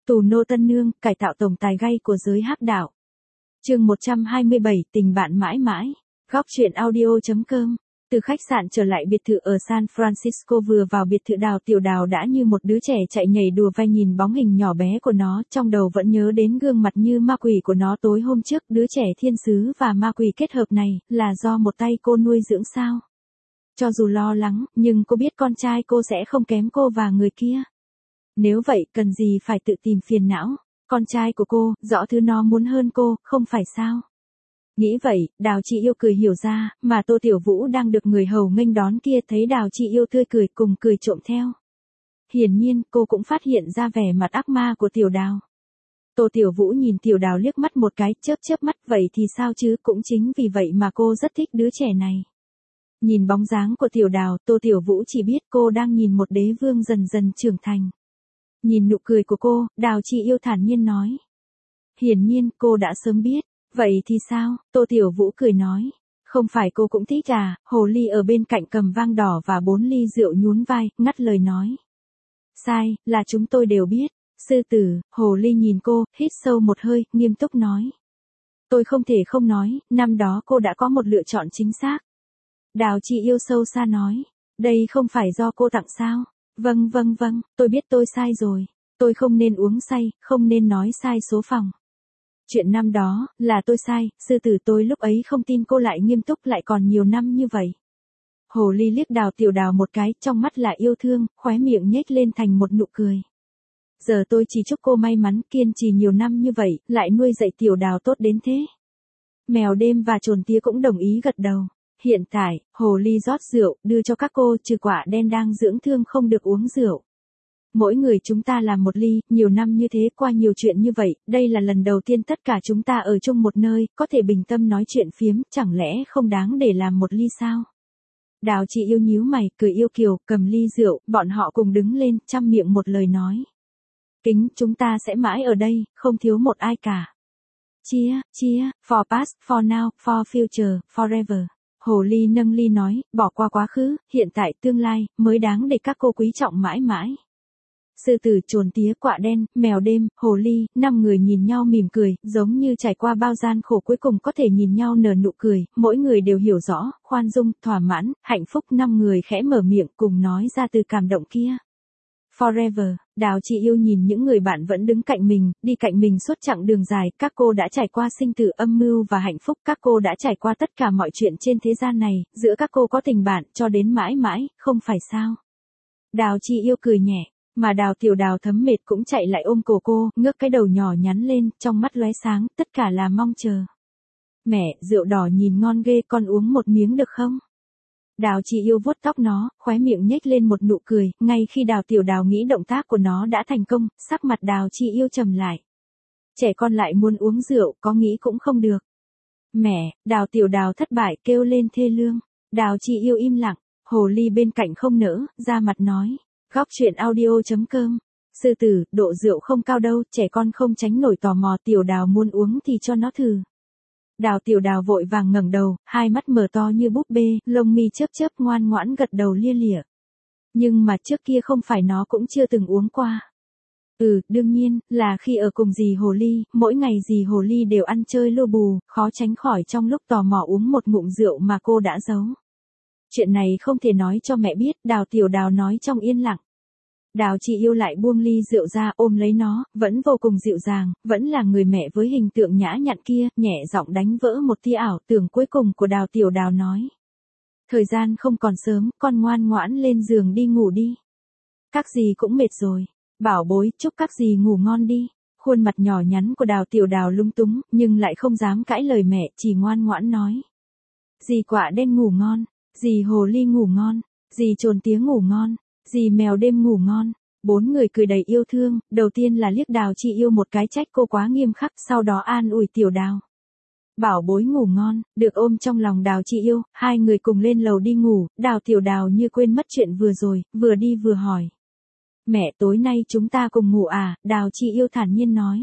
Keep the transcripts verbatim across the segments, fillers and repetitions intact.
Tù nô tân nương, cải tạo tổng tài gay của giới hắc đạo. Chương một trăm hai mươi bảy, tình bạn mãi mãi. Góc truyện audio.com. Từ khách sạn trở lại biệt thự ở San Francisco, vừa vào biệt thự, Đào Tiểu Đào đã như một đứa trẻ chạy nhảy đùa vai nhìn bóng hình nhỏ bé của nó, trong đầu vẫn nhớ đến gương mặt như ma quỷ của nó tối hôm trước. Đứa trẻ thiên sứ và ma quỷ kết hợp này là do một tay cô nuôi dưỡng sao? Cho dù lo lắng, nhưng cô biết con trai cô sẽ không kém cô và người kia. Nếu vậy, cần gì phải tự tìm phiền não? Con trai của cô, rõ thứ nó muốn hơn cô, không phải sao? Nghĩ vậy, Đào Chị Yêu cười hiểu ra, mà Tô Tiểu Vũ đang được người hầu nghênh đón kia thấy Đào Chị Yêu tươi cười cùng cười trộm theo. Hiển nhiên, cô cũng phát hiện ra vẻ mặt ác ma của Tiểu Đào. Tô Tiểu Vũ nhìn Tiểu Đào liếc mắt một cái, chớp chớp mắt, vậy thì sao chứ, cũng chính vì vậy mà cô rất thích đứa trẻ này. Nhìn bóng dáng của Tiểu Đào, Tô Tiểu Vũ chỉ biết cô đang nhìn một đế vương dần dần trưởng thành. Nhìn nụ cười của cô, Đào Chị Yêu thản nhiên nói. Hiển nhiên, cô đã sớm biết. Vậy thì sao? Tô Tiểu Vũ cười nói. Không phải cô cũng thích à? Hồ ly ở bên cạnh cầm vang đỏ và bốn ly rượu nhún vai, ngắt lời nói. Sai, là chúng tôi đều biết. Sư tử, hồ ly nhìn cô, hít sâu một hơi, nghiêm túc nói. Tôi không thể không nói, năm đó cô đã có một lựa chọn chính xác. Đào Chị Yêu sâu xa nói. Đây không phải do cô tặng sao? Vâng vâng vâng, tôi biết tôi sai rồi. Tôi không nên uống say, không nên nói sai số phòng. Chuyện năm đó, là tôi sai, sư tử, tôi lúc ấy không tin cô lại nghiêm túc lại còn nhiều năm như vậy. Hồ ly liếc Đào Tiểu Đào một cái, trong mắt là yêu thương, khóe miệng nhếch lên thành một nụ cười. Giờ tôi chỉ chúc cô may mắn, kiên trì nhiều năm như vậy, lại nuôi dạy Tiểu Đào tốt đến thế. Mèo đêm và trồn tía cũng đồng ý gật đầu. Hiện tại, hồ ly rót rượu, đưa cho các cô, trừ quả đen đang dưỡng thương không được uống rượu. Mỗi người chúng ta làm một ly, nhiều năm như thế, qua nhiều chuyện như vậy, đây là lần đầu tiên tất cả chúng ta ở chung một nơi, có thể bình tâm nói chuyện phiếm, chẳng lẽ không đáng để làm một ly sao? Đào Chị Yêu nhíu mày, cười yêu kiều, cầm ly rượu, bọn họ cùng đứng lên, trăm miệng một lời nói. Kính, chúng ta sẽ mãi ở đây, không thiếu một ai cả. Chia, chia, for past, for now, for future, forever. Hồ ly nâng ly nói, bỏ qua quá khứ, hiện tại, tương lai, mới đáng để các cô quý trọng mãi mãi. Sư tử, trồn tía, quạ đen, mèo đêm, hồ ly, năm người nhìn nhau mỉm cười, giống như trải qua bao gian khổ cuối cùng có thể nhìn nhau nở nụ cười, mỗi người đều hiểu rõ, khoan dung, thỏa mãn, hạnh phúc. Năm người khẽ mở miệng cùng nói ra từ cảm động kia. Forever, Đào Chị Yêu nhìn những người bạn vẫn đứng cạnh mình, đi cạnh mình suốt chặng đường dài, các cô đã trải qua sinh tử âm mưu và hạnh phúc, các cô đã trải qua tất cả mọi chuyện trên thế gian này, giữa các cô có tình bạn, cho đến mãi mãi, không phải sao? Đào Chị Yêu cười nhẹ. Mà Đào Tiểu Đào thấm mệt cũng chạy lại ôm cổ cô, ngước cái đầu nhỏ nhắn lên, trong mắt lóe sáng, tất cả là mong chờ. Mẹ, rượu đỏ nhìn ngon ghê, con uống một miếng được không? Đào Chị Yêu vuốt tóc nó, khóe miệng nhếch lên một nụ cười, ngay khi Đào Tiểu Đào nghĩ động tác của nó đã thành công, sắc mặt Đào Chị Yêu trầm lại. Trẻ con lại muốn uống rượu, có nghĩ cũng không được. Mẹ, Đào Tiểu Đào thất bại kêu lên thê lương. Đào Chị Yêu im lặng, hồ ly bên cạnh không nỡ, ra mặt nói. Góc truyện audio.com. Sư tử, độ rượu không cao đâu, trẻ con không tránh nổi tò mò, Tiểu Đào muốn uống thì cho nó thử. Đào Tiểu Đào vội vàng ngẩng đầu, hai mắt mở to như búp bê, lông mi chớp chớp, ngoan ngoãn gật đầu lia lịa. Nhưng mà trước kia không phải nó cũng chưa từng uống qua. Ừ, đương nhiên, là khi ở cùng dì hồ ly, mỗi ngày dì hồ ly đều ăn chơi lô bù, khó tránh khỏi trong lúc tò mò uống một ngụm rượu mà cô đã giấu. Chuyện này không thể nói cho mẹ biết, Đào Tiểu Đào nói trong yên lặng. Đào Chị Yêu lại buông ly rượu ra, ôm lấy nó, vẫn vô cùng dịu dàng, vẫn là người mẹ với hình tượng nhã nhặn kia, nhẹ giọng đánh vỡ một tia ảo tưởng cuối cùng của Đào Tiểu Đào nói. Thời gian không còn sớm, con ngoan ngoãn lên giường đi ngủ đi. Các dì cũng mệt rồi. Bảo bối, chúc các dì ngủ ngon đi. Khuôn mặt nhỏ nhắn của Đào Tiểu Đào lung túng, nhưng lại không dám cãi lời mẹ, chỉ ngoan ngoãn nói. Dì quạ đen ngủ ngon. Dì hồ ly ngủ ngon, dì trồn tía ngủ ngon, dì mèo đêm ngủ ngon. Bốn người cười đầy yêu thương, đầu tiên là liếc Đào Chị Yêu một cái trách cô quá nghiêm khắc, sau đó an ủi Tiểu Đào. Bảo bối ngủ ngon, được ôm trong lòng Đào Chị Yêu, hai người cùng lên lầu đi ngủ, Đào Tiểu Đào như quên mất chuyện vừa rồi, vừa đi vừa hỏi. Mẹ, tối nay chúng ta cùng ngủ à? Đào Chị Yêu thản nhiên nói.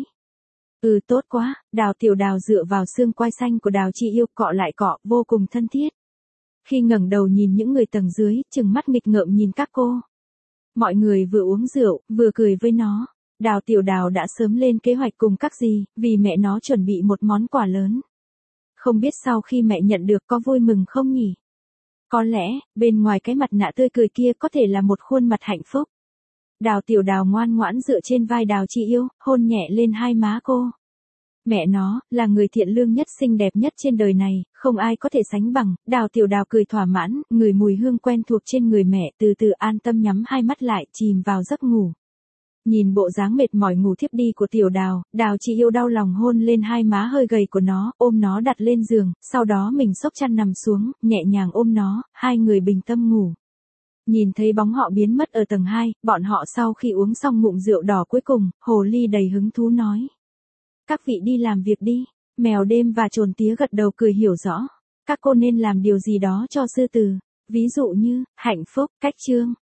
Ừ, tốt quá. Đào Tiểu Đào dựa vào xương quai xanh của Đào Chị Yêu, cọ lại cọ, vô cùng thân thiết. Khi ngẩng đầu nhìn những người tầng dưới, trừng mắt nghịch ngợm nhìn các cô. Mọi người vừa uống rượu, vừa cười với nó. Đào Tiểu Đào đã sớm lên kế hoạch cùng các dì, vì mẹ nó chuẩn bị một món quà lớn. Không biết sau khi mẹ nhận được có vui mừng không nhỉ? Có lẽ, bên ngoài cái mặt nạ tươi cười kia có thể là một khuôn mặt hạnh phúc. Đào Tiểu Đào ngoan ngoãn dựa trên vai Đào Chi Yêu, hôn nhẹ lên hai má cô. Mẹ nó, là người thiện lương nhất xinh đẹp nhất trên đời này, không ai có thể sánh bằng. Đào Tiểu Đào cười thỏa mãn, ngửi mùi hương quen thuộc trên người mẹ, từ từ an tâm nhắm hai mắt lại, chìm vào giấc ngủ. Nhìn bộ dáng mệt mỏi ngủ thiếp đi của Tiểu Đào, Đào Chi Yêu đau lòng hôn lên hai má hơi gầy của nó, ôm nó đặt lên giường, sau đó mình xốc chăn nằm xuống, nhẹ nhàng ôm nó, hai người bình tâm ngủ. Nhìn thấy bóng họ biến mất ở tầng hai, bọn họ sau khi uống xong ngụm rượu đỏ cuối cùng, hồ ly đầy hứng thú nói. Các vị đi làm việc đi. Mèo đêm và trồn tía gật đầu cười hiểu rõ. Các cô nên làm điều gì đó cho sư tử. Ví dụ như, hạnh phúc, cách chương.